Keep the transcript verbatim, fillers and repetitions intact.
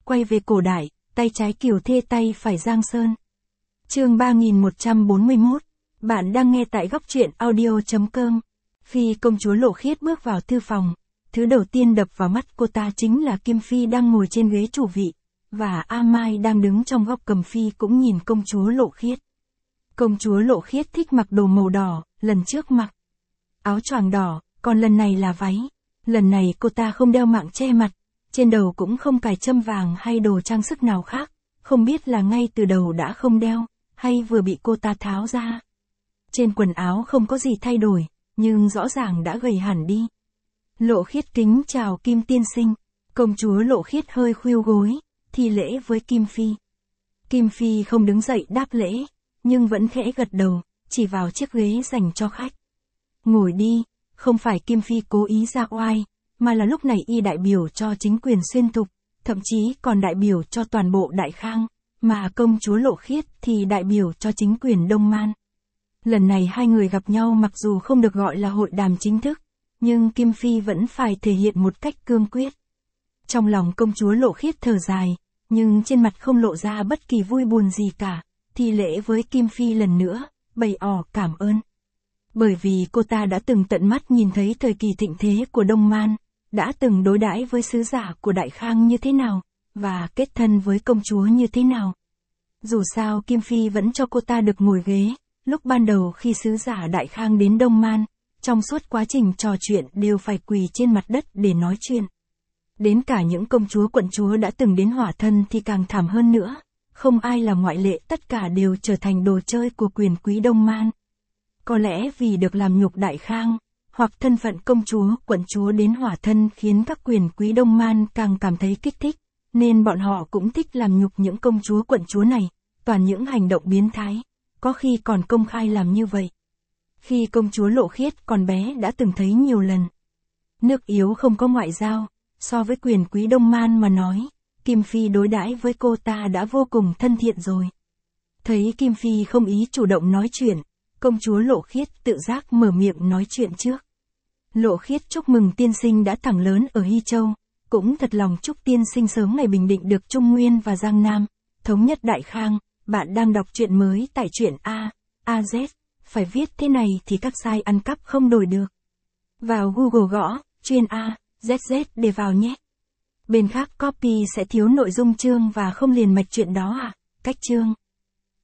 quay về cổ đại, tay trái Kiều Thê tay phải Giang Sơn. Chương ba nghìn một trăm bốn mươi mốt. Bạn đang nghe tại góc truyện audio chấm com. Khi công chúa Lộ Khiết bước vào thư phòng, thứ đầu tiên đập vào mắt cô ta chính là Kim Phi đang ngồi trên ghế chủ vị, và A Mai đang đứng trong góc cầm phi cũng nhìn công chúa Lộ Khiết. Công chúa Lộ Khiết thích mặc đồ màu đỏ, lần trước mặc áo choàng đỏ, còn lần này là váy. Lần này cô ta không đeo mạng che mặt, trên đầu cũng không cài châm vàng hay đồ trang sức nào khác, không biết là ngay từ đầu đã không đeo, hay vừa bị cô ta tháo ra. Trên quần áo không có gì thay đổi, nhưng rõ ràng đã gầy hẳn đi. Lộ Khiết kính chào Kim tiên sinh. Công chúa Lộ Khiết hơi khuỵu gối, thi lễ với Kim Phi. Kim Phi không đứng dậy đáp lễ, nhưng vẫn khẽ gật đầu, chỉ vào chiếc ghế dành cho khách. Ngồi đi. Không phải Kim Phi cố ý ra oai, mà là lúc này y đại biểu cho chính quyền Xuyên Thục, thậm chí còn đại biểu cho toàn bộ Đại Khang, mà công chúa Lộ Khiết thì đại biểu cho chính quyền Đông Man. Lần này hai người gặp nhau mặc dù không được gọi là hội đàm chính thức, nhưng Kim Phi vẫn phải thể hiện một cách cương quyết. Trong lòng công chúa Lộ Khiết thở dài, nhưng trên mặt không lộ ra bất kỳ vui buồn gì cả, thi lễ với Kim Phi lần nữa, bày tỏ cảm ơn. Bởi vì cô ta đã từng tận mắt nhìn thấy thời kỳ thịnh thế của Đông Man, đã từng đối đãi với sứ giả của Đại Khang như thế nào, và kết thân với công chúa như thế nào. Dù sao Kim Phi vẫn cho cô ta được ngồi ghế, lúc ban đầu khi sứ giả Đại Khang đến Đông Man, trong suốt quá trình trò chuyện đều phải quỳ trên mặt đất để nói chuyện. Đến cả những công chúa quận chúa đã từng đến hỏa thân thì càng thảm hơn nữa, không ai là ngoại lệ, tất cả đều trở thành đồ chơi của quyền quý Đông Man. Có lẽ vì được làm nhục Đại Khang, hoặc thân phận công chúa, quận chúa đến hỏa thân khiến các quyền quý Đông Man càng cảm thấy kích thích, nên bọn họ cũng thích làm nhục những công chúa quận chúa này, toàn những hành động biến thái, có khi còn công khai làm như vậy. Khi công chúa Lộ Khiết còn bé đã từng thấy nhiều lần. Nước yếu không có ngoại giao, so với quyền quý Đông Man mà nói, Kim Phi đối đãi với cô ta đã vô cùng thân thiện rồi. Thấy Kim Phi không ý chủ động nói chuyện, công chúa Lộ Khiết tự giác mở miệng nói chuyện trước. Lộ Khiết chúc mừng tiên sinh đã thẳng lớn ở Hy Châu, cũng thật lòng chúc tiên sinh sớm ngày bình định được Trung Nguyên và Giang Nam, thống nhất Đại Khang. Bạn đang đọc truyện mới tại truyện A, A Z, phải viết thế này thì các site ăn cắp không đổi được. Vào Google gõ, chuyên A, Z Z để vào nhé. Bên khác copy sẽ thiếu nội dung chương và không liền mạch chuyện đó à, cách chương.